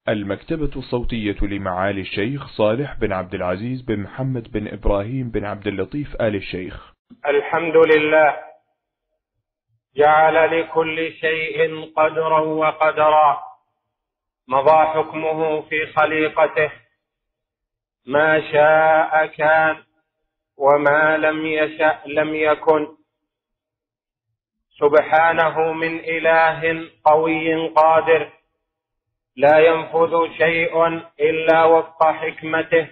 المكتبة الصوتية لمعالي الشيخ صالح بن عبد العزيز بن محمد بن إبراهيم بن عبد اللطيف آل الشيخ. الحمد لله جعل لكل شيء قدرا وقدرا، مضى حكمه في خليقته، ما شاء كان وما لم يشأ لم يكن. سبحانه من إله قوي قادر، لا ينفذ شيء إلا وفق حكمته،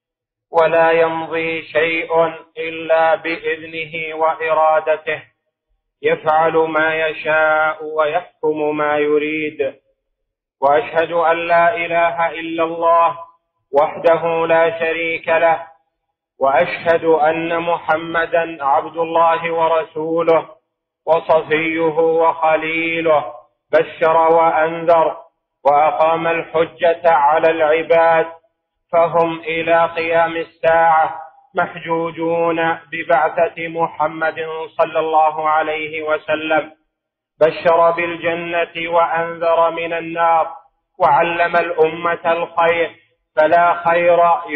ولا يمضي شيء إلا بإذنه وإرادته، يفعل ما يشاء ويحكم ما يريد. وأشهد أن لا إله إلا الله وحده لا شريك له، وأشهد أن محمدا عبد الله ورسوله وصفيه وخليله، بشر وأنذر وأقام الحجة على العباد، فهم إلى قيام الساعة محجوجون ببعثة محمد صلى الله عليه وسلم. بشر بالجنة وأنذر من النار، وعلم الأمة الخير، فلا خير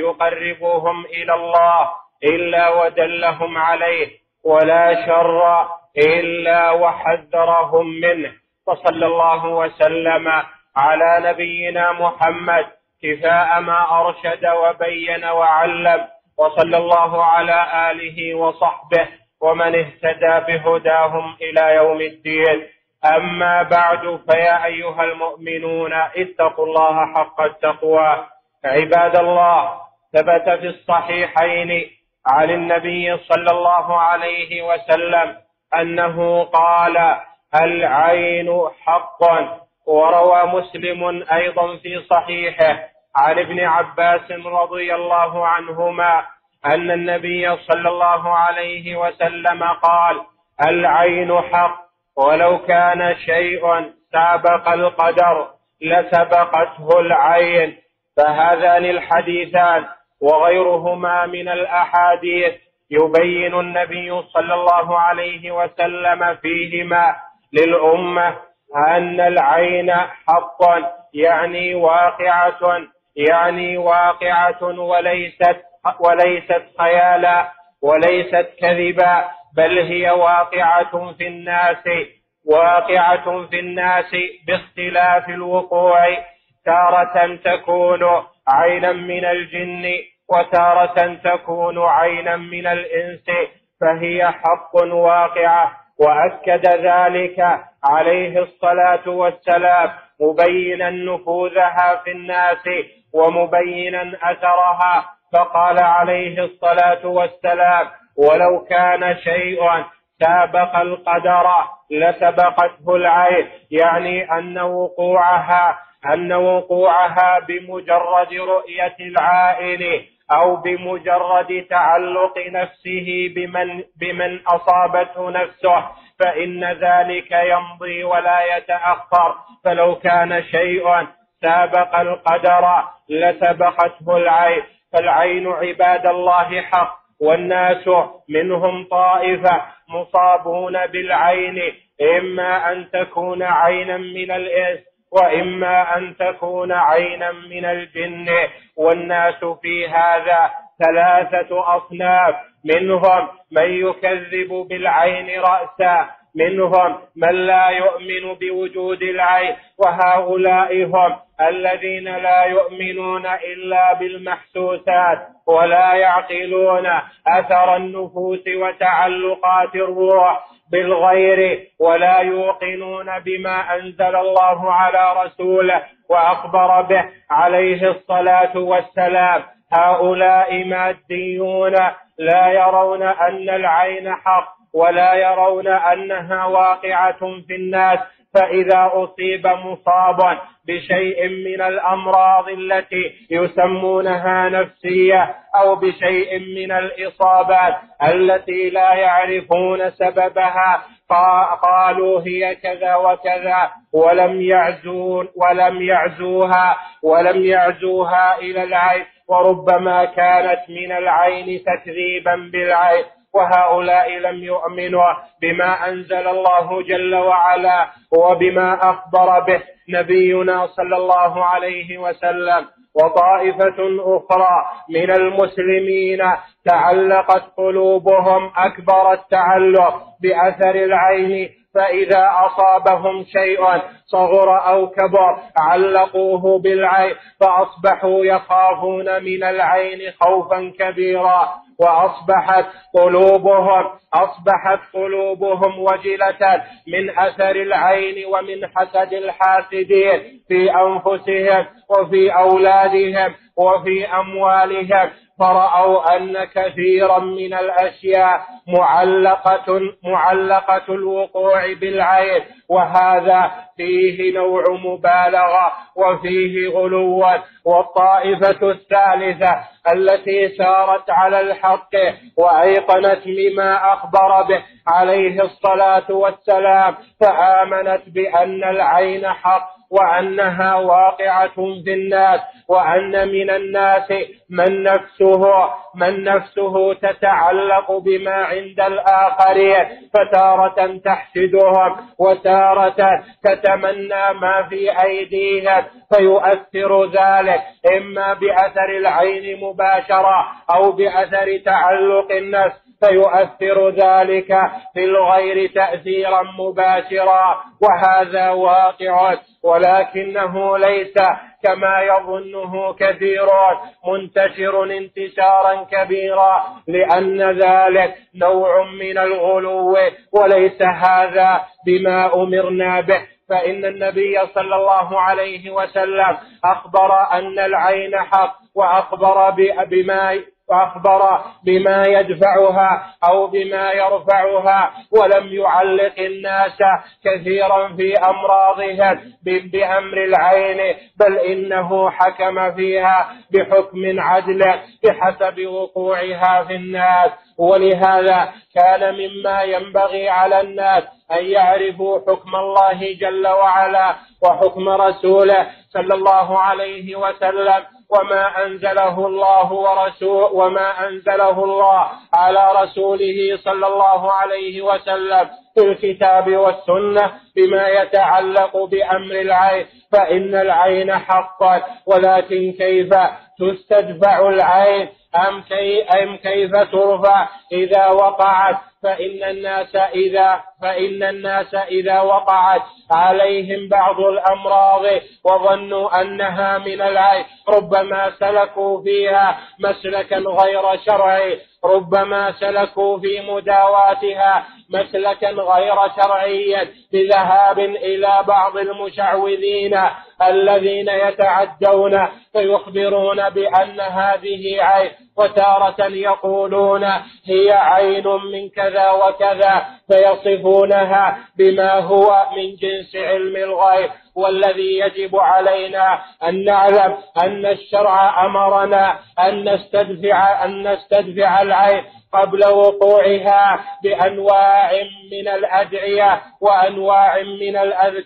يقربهم إلى الله إلا ودلهم عليه، ولا شر إلا وحذرهم منه. فصلى الله وسلم على نبينا محمد كفاء ما أرشد وبين وعلم، وصلى الله على آله وصحبه ومن اهتدى بهداهم إلى يوم الدين. أما بعد، فيا أيها المؤمنون اتقوا الله حق التقوى. عباد الله، ثبت في الصحيحين عن النبي صلى الله عليه وسلم أنه قال: العين حق. وروى مسلم أيضا في صحيحه عن ابن عباس رضي الله عنهما أن النبي صلى الله عليه وسلم قال: العين حق، ولو كان شيء سابق القدر لسبقته العين. فهذان الحديثان وغيرهما من الأحاديث يبين النبي صلى الله عليه وسلم فيهما للأمة أن العين حق، يعني واقعة وليست خيالا وليست كذبا، بل هي واقعة في الناس باختلاف الوقوع. تارة تكون عينا من الجن، وتارة تكون عينا من الإنس، فهي حق واقعة. وأكد ذلك عليه الصلاة والسلام مبينا نفوذها في الناس ومبينا أثرها، فقال عليه الصلاة والسلام: ولو كان شيء سابق القدر لسبقته العين، يعني أن وقوعها بمجرد رؤية العائن أو بمجرد تعلق نفسه بمن أصابته نفسه، فإن ذلك يمضي ولا يتأخر. فلو كان شيء سابق القدر لسبقته العين. فالعين عباد الله حق، والناس منهم طائفة مصابون بالعين، إما أن تكون عينا من الإنس، وإما أن تكون عينا من الجن. والناس في هذا ثلاثة أصناف: منهم من يكذب بالعين رأسا، منهم من لا يؤمن بوجود العين، وهؤلاء هم الذين لا يؤمنون إلا بالمحسوسات، ولا يعقلون أثر النفوس وتعلقات الروح بالغير، ولا يوقنون بما أنزل الله على رسوله وأخبر به عليه الصلاة والسلام. هؤلاء ماديون، لا يرون أن العين حق، ولا يرون أنها واقعة في الناس. فإذا أصيب مصابا بشيء من الأمراض التي يسمونها نفسية، أو بشيء من الإصابات التي لا يعرفون سببها، قالوا هي كذا وكذا، ولم يعزوها إلى العين، وربما كانت من العين تكذيبا بالعين. وهؤلاء لم يؤمنوا بما أنزل الله جل وعلا وبما أخبر به نبينا صلى الله عليه وسلم. وطائفة أخرى من المسلمين تعلقت قلوبهم أكبر التعلق بأثر العين، فإذا أصابهم شيء صغر أو كبر علقوه بالعين، فأصبحوا يخافون من العين خوفا كبيرا، وأصبحت قلوبهم وجلة من أثر العين ومن حسد الحاسدين في أنفسهم وفي أولادهم وفي أموالهم، فرأوا أن كثيرا من الأشياء معلقة الوقوع بالعين، وهذا فيه نوع مبالغة وفيه غلو. والطائفة الثالثة التي سارت على الحق وأيقنت بما أخبر به عليه الصلاة والسلام، فآمنت بأن العين حق وأنها واقعة في الناس، وأن من الناس من نفسه تتعلق بما عند الآخرين، فتارة تحسدهم وتارة تتمنى ما في أيديهم، فيؤثر ذلك إما بأثر العين مباشرة أو بأثر تعلق النفس، فيؤثر ذلك في الغير تأثيرا مباشرا، وهذا واقع، ولكنه ليس كما يظنه كثيرون منتشر انتشارا كبيرا، لأن ذلك نوع من الغلو، وليس هذا بما أمرنا به. فإن النبي صلى الله عليه وسلم أخبر أن العين حق، وأخبر بما يدفعها أو بما يرفعها، ولم يعلق الناس كثيرا في أمراضهم بأمر العين، بل إنه حكم فيها بحكم عدل بحسب وقوعها في الناس. ولهذا كان مما ينبغي على الناس أن يعرفوا حكم الله جل وعلا وحكم رسوله صلى الله عليه وسلم، وما أنزله الله على رسوله صلى الله عليه وسلم في الكتاب والسنة بما يتعلق بأمر العين. فإن العين حقا، ولكن كيف تستدفع العين أم كيف ترفع إذا وقعت؟ فإن الناس إذا وقعت عليهم بعض الأمراض وظنوا أنها من العين، ربما سلكوا فيها مسلكا غير شرعي، ربما سلكوا في مداواتها مسلكا غير شرعيا بذهاب إلى بعض المشعوذين الذين يتعدون فيخبرون بأن هذه عين، وتارة يقولون هي عين من كذا وكذا، فيصفونها بما هو من جنس علم الغيب. والذي يجب علينا أن نعلم أن الشرع أمرنا أن نستدفع العين قبل وقوعها بأنواع من الأدعية وأنواع من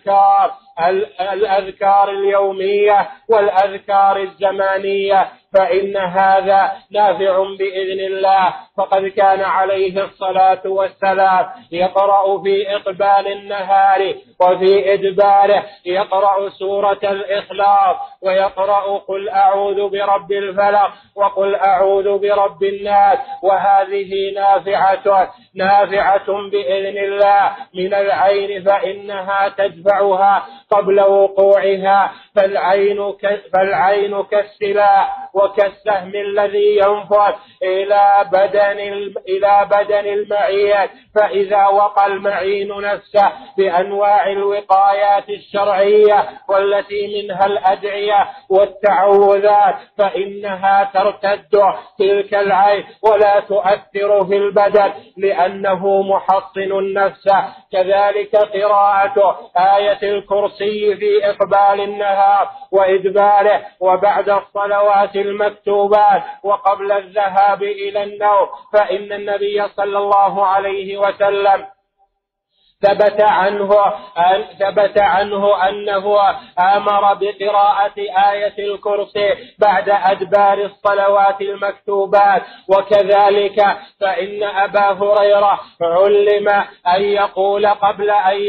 الأذكار اليومية والأذكار الزمانية، فإن هذا نافع بإذن الله. فقد كان عليه الصلاة والسلام يقرأ في إقبال النهار وفي إدباره، يقرأ سورة الإخلاص، ويقرأ قل أعوذ برب الفلق وقل أعوذ برب الناس، وهذه نافعة بإذن الله من العين، فإنها تدفعها قبل وقوعها. فالعين كالسلاح وكالسهم الذي ينفذ إلى بدن المعين، فإذا وقى المعين نفسه بأنواع الوقايات الشرعية والتي منها الأدعية والتعوذات، فإنها ترتد تلك العين ولا تؤثر في البدن لأنه محصن النفس. كذلك قراءة آية الكرسي في إقبال النهار وإدباره وبعد الصلوات المكتوبات وقبل الذهاب إلى النوم، فإن النبي صلى الله عليه وسلم ثبت عنه أنه أمر بقراءة آية الكرسي بعد أدبار الصلوات المكتوبات. وكذلك فإن أبا هريرة علم أن يقول قبل أن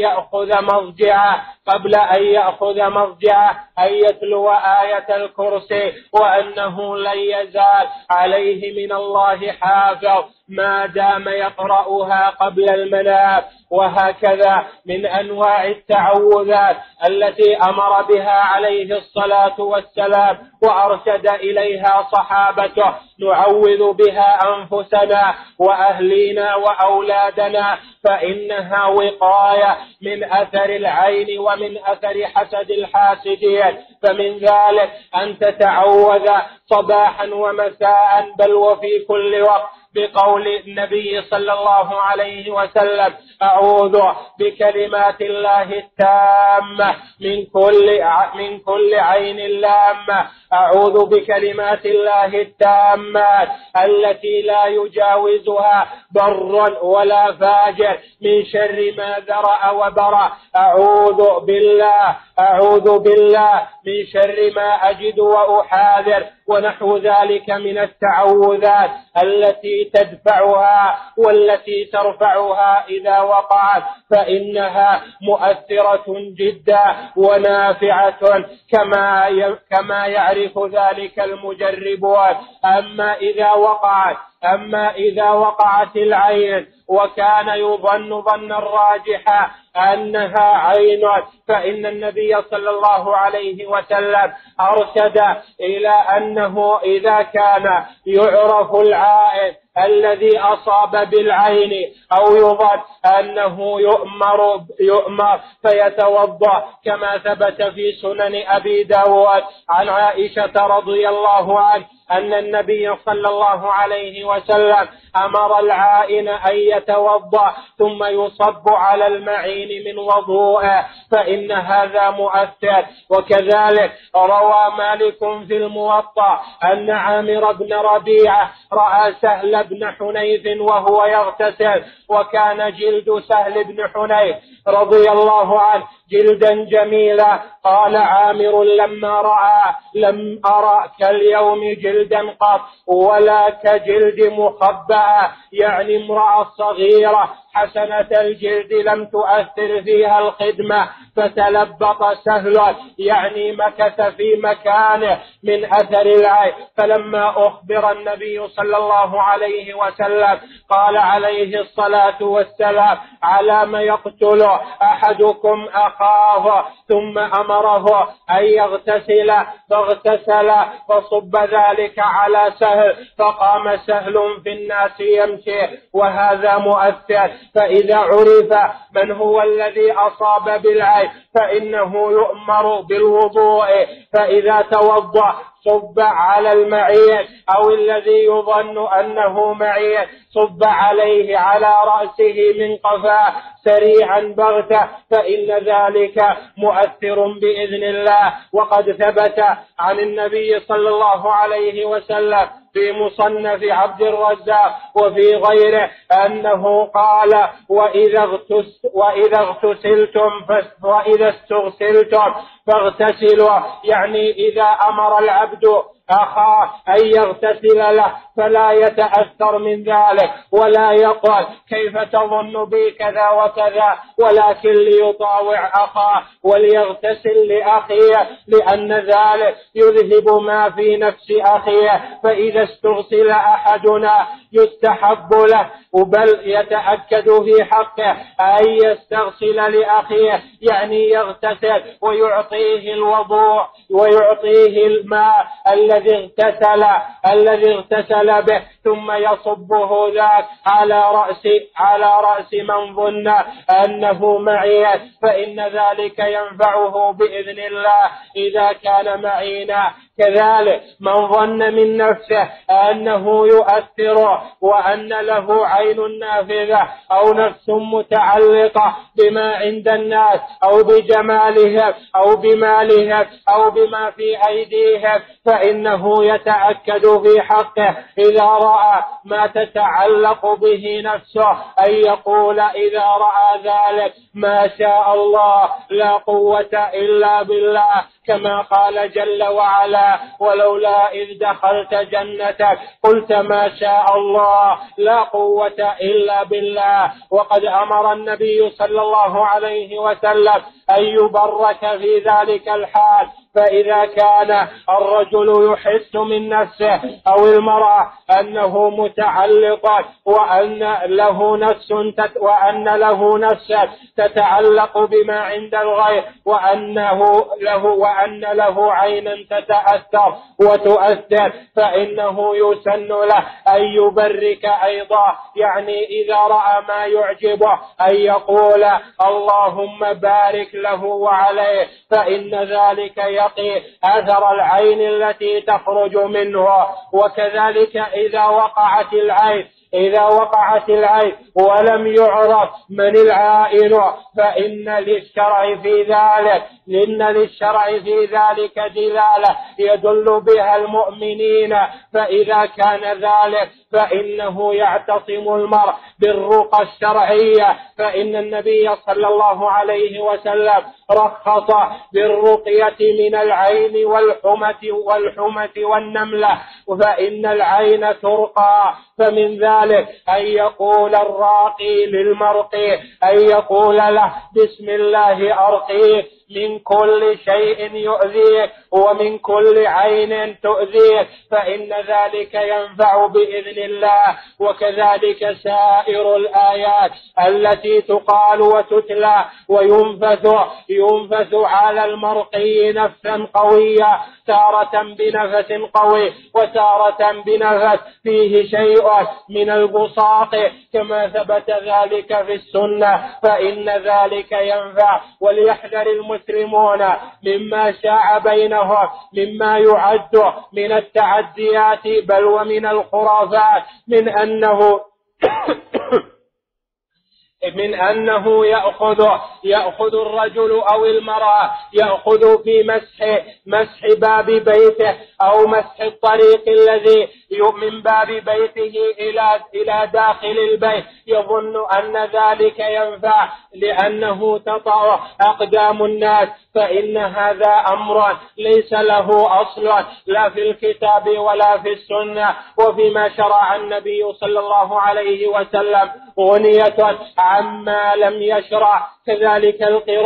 يأخذ مضجعه أن يتلو آية الكرسي، وأنه لن يزال عليه من الله حافظ ما دام يقرأها قبل المنام. وهكذا من أنواع التعوذات التي أمر بها عليه الصلاة والسلام وأرشد إليها صحابته نعوذ بها أنفسنا وأهلينا وأولادنا، فإنها وقاية من أثر العين ومن أثر حسد الحاسدين. فمن ذلك أن تتعوذ صباحا ومساء بل وفي كل وقت بقول النبي صلى الله عليه وسلم: أعوذ بكلمات الله التامة من كل عين لامة. أعوذ بكلمات الله التامات التي لا يجاوزها بر ولا فاجر من شر ما ذرأ وبرأ. أعوذ بالله من شر ما أجد وأحاذر، ونحو ذلك من التعوذات التي تدفعها والتي ترفعها إذا وقعت، فإنها مؤثرة جدا ونافعة كما يعرف ذلك المجربون. أما إذا وقعت العين وكان يظن ظنا راجحا أنها عين، فإن النبي صلى الله عليه وسلم أرشد إلى أنه إذا كان يعرف العائن الذي أصاب بالعين أو يظن أنه يؤمر فيتوضأ، كما ثبت في سنن أبي داود عن عائشة رضي الله عنها أن النبي صلى الله عليه وسلم أمر العائن أن يتوضأ ثم يصب على المعين من وضوءه، فإن هذا مؤثر. وكذلك روى مالك في الموطأ أن عامر بن ربيعة رأى سهل بن حنيف وهو يغتسل، وكان جلد سهل بن حنيف رضي الله عنه جلدا جميلا. قال عامر لم أرى كاليوم جلدا قط ولا كجلد مخبأة، يعني امرأة صغيرة حسنة الجلد لم تؤثر فيها الخدمة. فتلبط سهل، يعني مكث في مكانه من أثر العين. فلما أخبر النبي صلى الله عليه وسلم قال عليه الصلاة والسلام: على ما يقتل أحدكم أخاه، ثم أمره أن يغتسل فاغتسل فصب ذلك على سهل، فقام سهل في الناس يمشي، وهذا مؤثر. فإذا عرف من هو الذي أصاب بالعين فإنه يؤمر بالوضوء، فإذا توضأ صب على المعين أو الذي يظن أنه معين صب عليه على رأسه من قفاه سريعا بغتة، فإن ذلك مؤثر بإذن الله. وقد ثبت عن النبي صلى الله عليه وسلم في مصنف عبد الرزاق وفي غيره أنه قال: وإذا استغسلتم فاغتسلوا، يعني إذا أمر العبد أخاه أن يغتسل له فلا يتأثر من ذلك ولا يقول: كيف تظن بي كذا وكذا، ولكن ليطاوع أخاه وليغتسل لأخيه، لأن ذلك يذهب ما في نفس أخيه. فإذا استغسل أحدنا يستحب له، بل يتأكد في حقه أن يستغسل لأخيه، يعني يغتسل ويعطيه الوضوء ويعطيه الماء الذي اغتسل به، ثم يصبه ذاك على رأس من ظن أنه معين، فإن ذلك ينفعه بإذن الله إذا كان معينا. كذلك من ظن من نفسه أنه يؤثر وأن له عين نافذة أو نفس متعلقة بما عند الناس أو بجمالهم أو بمالهم أو بما في أيديهم، فإنه يتأكد في حقه إذا رأى ما تتعلق به نفسه أن يقول إذا رأى ذلك ما شاء الله لا قوة إلا بالله، كما قال جل وعلا ولولا إذ دخلت جنتك قلت ما شاء الله لا قوة إلا بالله. وقد أمر النبي صلى الله عليه وسلم أن يبرك في ذلك الحال. فإذا كان الرجل يحس من نفسه أو المرأة أنه متعلق وأن له نفس تتعلق بما عند الغير وأن له عينا تتأثر وتؤثر، فإنه يسن له أن يبرك أيضا، يعني إذا رأى ما يعجبه أن يقول اللهم بارك له وعليه، فإن ذلك يقي أثر العين التي تخرج منه. وكذلك إذا وقعت العين ولم يعرف من العائن فإن للشرع في ذلك دلالة يدل بها المؤمنين. فإذا كان ذلك فإنه يعتصم المرء بالرقى الشرعية، فإن النبي صلى الله عليه وسلم رخص بالرقية من العين والحمة والنملة، فإن العين ترقى. فمن ذلك أن يقول الراقي للمرقي أن يقول له بسم الله أرقيك من كل شيء يؤذيك ومن كل عين تؤذيك، فإن ذلك ينفع بإذن الله. وكذلك سائر الآيات التي تقال وتتلى وينفث على المرقي نفسا قوية، تارة بنفس قوي وتارة بنفس فيه شيء من البساط كما ثبت ذلك في السنة، فإن ذلك ينفع. وليحذر المسلمون مما شاع بينهم مما يعد من التعديات بل ومن الخرافات من أنه يأخذ الرجل أو المرأة يأخذ في مسح باب بيته أو مسح الطريق الذي من باب بيته إلى داخل البيت، يظن أن ذلك ينفع لأنه تطأ أقدام الناس، فإن هذا أمر ليس له أصل لا في الكتاب ولا في السنة. وفيما شرع النبي صلى الله عليه وسلم غنية عما لم يشرع. كذلك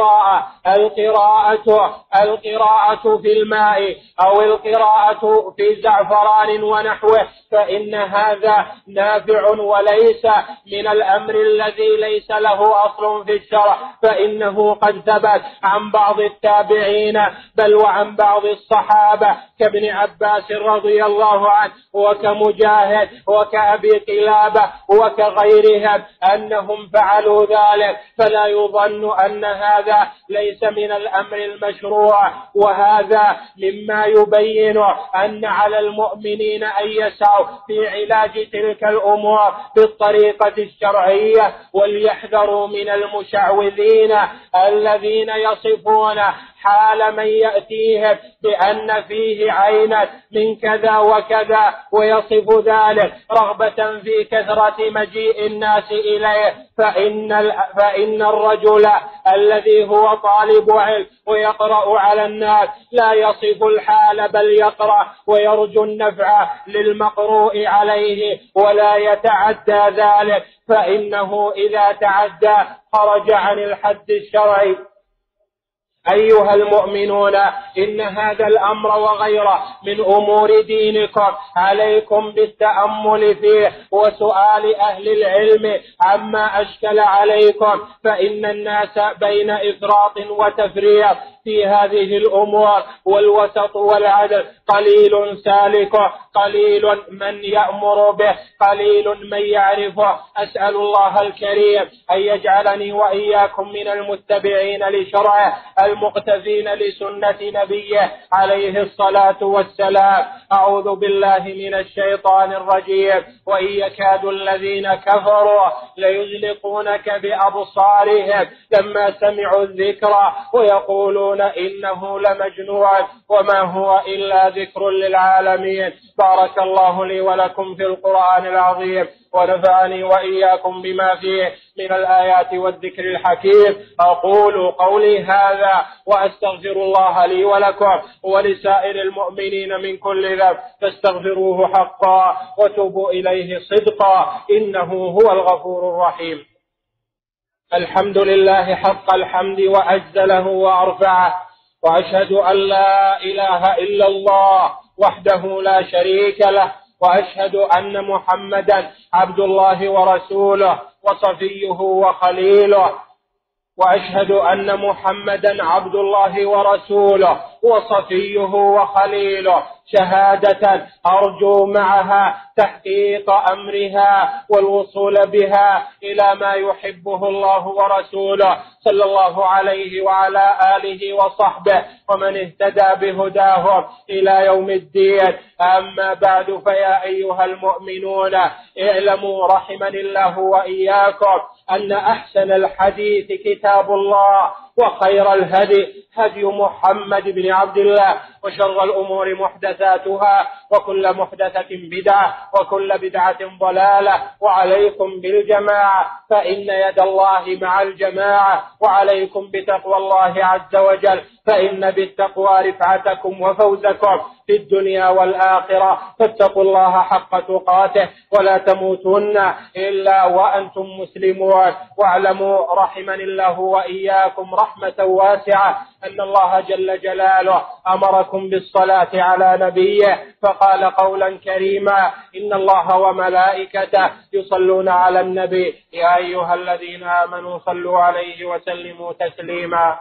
القراءة في الماء أو القراءة في زعفران ونحوه، فإن هذا نافع وليس من الأمر الذي ليس له أصل في الشرع، فإنه قد ثبت عن بعض التابعين بل وعن بعض الصحابة كابن عباس رضي الله عنه وكمجاهد وكأبي قلابة وكغيرهم أنهم فعلوا ذلك، فلا يظن أن هذا ليس من الأمر المشروع. وهذا مما يبين أن على المؤمنين أن يسعوا في علاج تلك الأمور بالطريقة الشرعية، وليحذروا من المشعوذين الذين يصفون حال من يأتيهم بأن فيه عينا من كذا وكذا، ويصف ذلك رغبة في كثرة مجيء الناس إليه. فإن الرجل الذي هو طالب علم ويقرأ على الناس لا يصف الحال بل يقرأ ويرجو النفع للمقروء عليه ولا يتعدى ذلك، فإنه إذا تعدى خرج عن الحد الشرعي. أيها المؤمنون، إن هذا الأمر وغيره من أمور دينكم عليكم بالتأمل فيه وسؤال أهل العلم عما أشكل عليكم، فإن الناس بين إفراط وتفريط في هذه الأمور والوسط والعدل، قليل سالكه قليل من يأمر به قليل من يعرفه. أسأل الله الكريم أن يجعلني وإياكم من المتبعين لشرعه المقتفين لسنة نبيه عليه الصلاة والسلام. أعوذ بالله من الشيطان الرجيم. وإن يكاد الذين كفروا ليزلقونك بأبصارهم لما سمعوا الذكر ويقولون إنه لمجنون وما هو إلا ذكر للعالمين. بارك الله لي ولكم في القرآن العظيم، ونفعني وإياكم بما فيه من الآيات والذكر الحكيم. أقول قولي هذا وأستغفر الله لي ولكم ولسائر المؤمنين من كل ذنب، فاستغفروه حقا وتوبوا إليه صدقا، إنه هو الغفور الرحيم. الحمد لله حق الحمد وأجزله وأرفعه، وأشهد أن لا إله إلا الله وحده لا شريك له، وأشهد أن محمدا عبد الله ورسوله وصفيه وخليله، وأشهد أن محمدا عبد الله ورسوله وصفيه وخليله، شهادة أرجو معها تحقيق أمرها والوصول بها إلى ما يحبه الله ورسوله صلى الله عليه وعلى آله وصحبه ومن اهتدى بهداهم إلى يوم الدين. أما بعد، فيا أيها المؤمنون اعلموا رحمني الله وإياكم أن أحسن الحديث كتاب الله، وخير الهدي هدي محمد بن عبد الله، وشر الأمور محدثاتها، وكل محدثة بدعة، وكل بدعة ضلالة. وعليكم بالجماعة، فإن يد الله مع الجماعة، وعليكم بتقوى الله عز وجل، فإن بالتقوى رفعتكم وفوزكم في الدنيا والآخرة. فاتقوا الله حق تقاته ولا تموتن إلا وأنتم مسلمون. واعلموا رحمني الله وإياكم رحمة واسعة أن الله جل جلاله أمركم بالصلاة على نبيه، فقال قولا كريما: إن الله وملائكته يصلون على النبي يا أيها الذين آمنوا صلوا عليه وسلموا تسليما.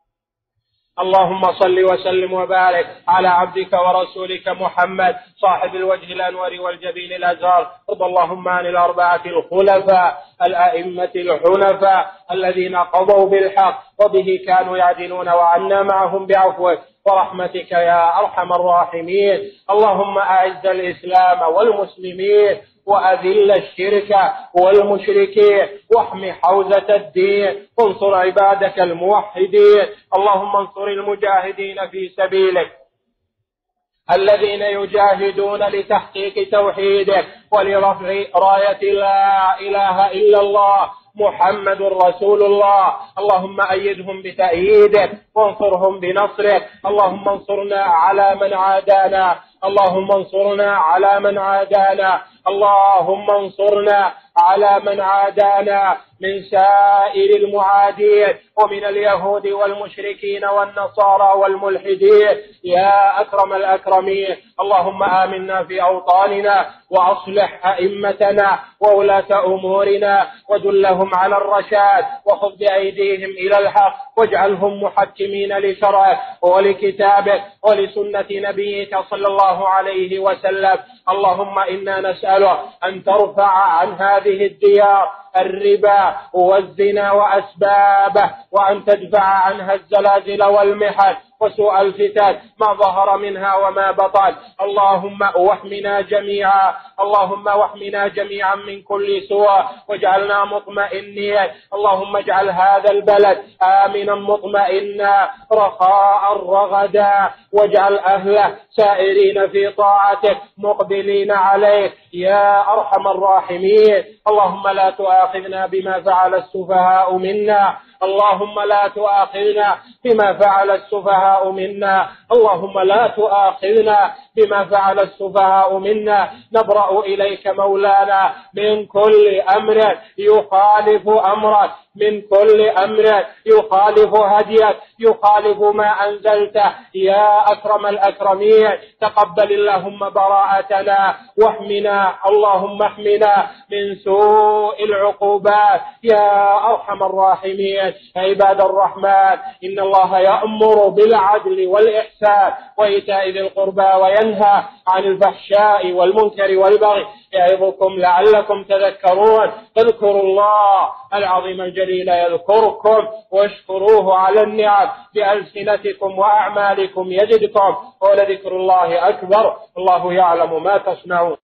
اللهم صل وسلم وبارك على عبدك ورسولك محمد صاحب الوجه الأنور والجبين الأزهر. ارض اللهم عن الأربعة الخلفاء الأئمة الحنفاء الذين قضوا بالحق وبه كانوا يعدلون، وعنا معهم بعفوك ورحمتك يا أرحم الراحمين. اللهم أعز الإسلام والمسلمين، وأذل الشرك والمشركين، واحم حوزة الدين، وانصر عبادك الموحدين. اللهم انصر المجاهدين في سبيلك الذين يجاهدون لتحقيق توحيدك ولرفع راية لا إله إلا الله محمد رسول الله. اللهم أيدهم بتأييدك وانصرهم بنصرك. اللهم انصرنا على من عادانا، اللهم انصرنا على من عادانا، اللهم انصرنا على من عادانا من سائر المعادين ومن اليهود والمشركين والنصارى والملحدين يا أكرم الأكرمين. اللهم آمنا في أوطاننا، وأصلح أئمتنا وولاة أمورنا، ودلهم على الرشاد، وخذ بأيديهم إلى الحق، واجعلهم محكمين لشرعك ولكتابك ولسنة نبيك صلى الله عليه وسلم. اللهم إنا نسألك أن ترفع عن هذه الديار الربا والزنا وأسبابه، وأن تدفع عنها الزلازل والمحن وسوء الفتن ما ظهر منها وما بطن. اللهم واحمنا جميعا، اللهم واحمنا جميعا من كل سوء، واجعلنا مطمئنين. اللهم اجعل هذا البلد آمنا مطمئنا رخاء رغدا، واجعل أهله سائرين في طاعتك مقبلين عليك يا أرحم الراحمين. اللهم لا تؤاخذنا بما فعل السفهاء منا، اللهم لا تؤاخذنا بما فعل السفهاء منا، اللهم لا تؤاخذنا بما فعل السفهاء منا. نبرأ إليك مولانا من كل أمر يخالف أمرك، من كل أمر يخالف هديك، يخالف ما أنزلته يا أكرم الأكرمين. تقبل اللهم براءتنا، واحمنا اللهم احمنا من سوء العقوبات يا أرحم الراحمين. عباد الرحمن، إن الله يأمر بالعدل والإحسان وإيتاء ذي القربى، وينهى عن الفحشاء والمنكر والبغي يعظكم لعلكم تذكرون. اذكروا الله العظيم الجليل يذكركم واشكروه على النعم بألسنتكم وأعمالكم يزدكم، ولذكر الله أكبر. الله يعلم ما تصنعون.